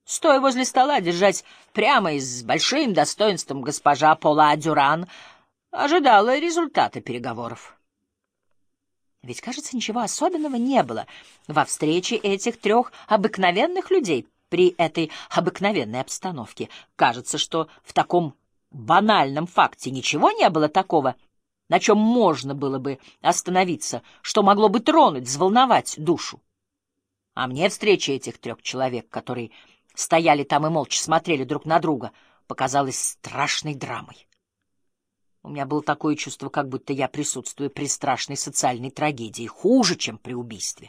Стоя возле стола, держась прямо и с большим достоинством, госпожа Пола Дюран ожидала результата переговоров. Ведь, кажется, ничего особенного не было во встрече этих трех обыкновенных людей при этой обыкновенной обстановке. Кажется, что в таком банальном факте ничего не было такого, на чем можно было бы остановиться, что могло бы тронуть, взволновать душу. А мне встреча этих трех человек, которые стояли там и молча смотрели друг на друга, показалась страшной драмой. У меня было такое чувство, как будто я присутствую при страшной социальной трагедии, хуже, чем при убийстве.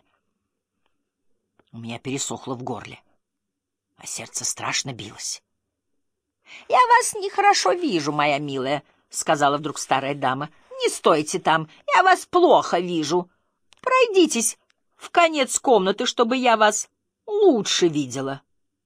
У меня пересохло в горле, а сердце страшно билось. — Я вас нехорошо вижу, моя милая, — сказала вдруг старая дама. — Не стойте там, я вас плохо вижу. Пройдитесь в конец комнаты, чтобы я вас лучше видела.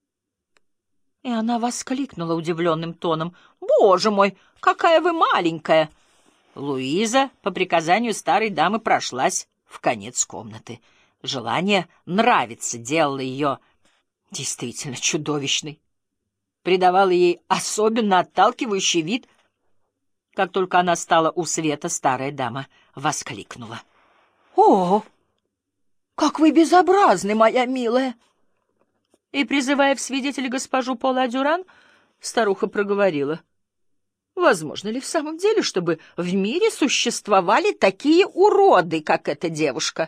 И она воскликнула удивленным тоном: «Боже мой, какая вы маленькая!» Луиза по приказанию старой дамы прошлась в конец комнаты. Желание нравиться делало ее действительно чудовищной, придавало ей особенно отталкивающий вид. Как только она стала у света, старая дама воскликнула: «О, как вы безобразны, моя милая!» И, призывая в свидетели госпожу Пола Дюран, старуха проговорила: «Возможно ли в самом деле, чтобы в мире существовали такие уроды, как эта девушка?»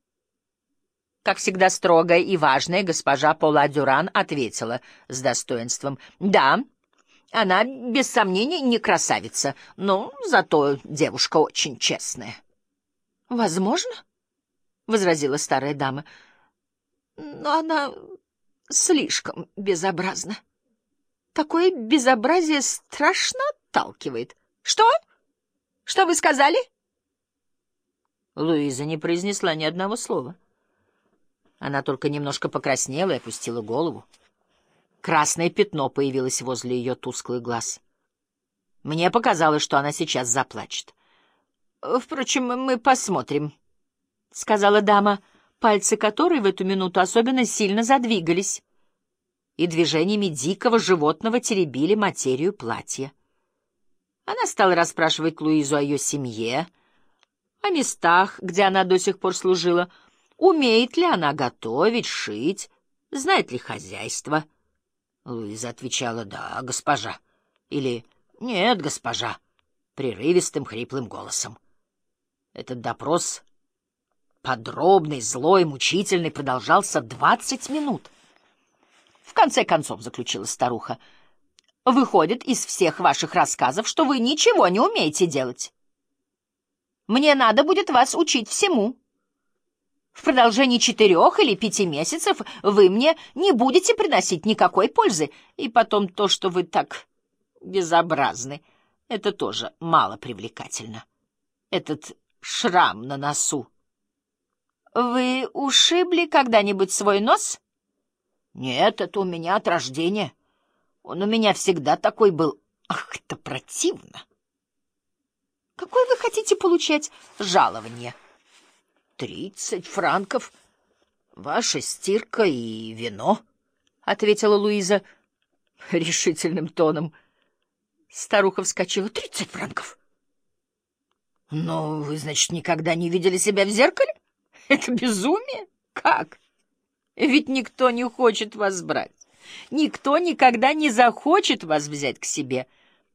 Как всегда строгая и важная, госпожа Пола Дюран ответила с достоинством: «Да, она, без сомнения, не красавица, но зато девушка очень честная». «Возможно?» — возразила старая дама. «Но она слишком безобразно. Такое безобразие страшно отталкивает. Что? Что вы сказали?» Луиза не произнесла ни одного слова. Она только немножко покраснела и опустила голову. Красное пятно появилось возле ее тусклых глаз. Мне показалось, что она сейчас заплачет. «Впрочем, мы посмотрим», — сказала дама, пальцы которой в эту минуту особенно сильно задвигались, и движениями дикого животного теребили материю платья. Она стала расспрашивать Луизу о ее семье, о местах, где она до сих пор служила, умеет ли она готовить, шить, знает ли хозяйство. Луиза отвечала: «Да, госпожа», или «Нет, госпожа», прерывистым хриплым голосом. Этот допрос, подробный, злой, мучительный, продолжался 20 минут. В конце концов, заключила старуха, выходит из всех ваших рассказов, что вы ничего не умеете делать. Мне надо будет вас учить всему. В продолжении 4 или 5 месяцев вы мне не будете приносить никакой пользы, и потом то, что вы так безобразны, это тоже мало привлекательно. Этот шрам на носу. Вы ушибли когда-нибудь свой нос? Нет, это у меня от рождения. Он у меня всегда такой был. Ах, это противно. Какое вы хотите получать жалование? 30 франков. Ваша стирка и вино, — ответила Луиза решительным тоном. Старуха вскочила. 30 франков. Но вы, значит, никогда не видели себя в зеркале? Это безумие? Как? Ведь никто не хочет вас брать. Никто никогда не захочет вас взять к себе.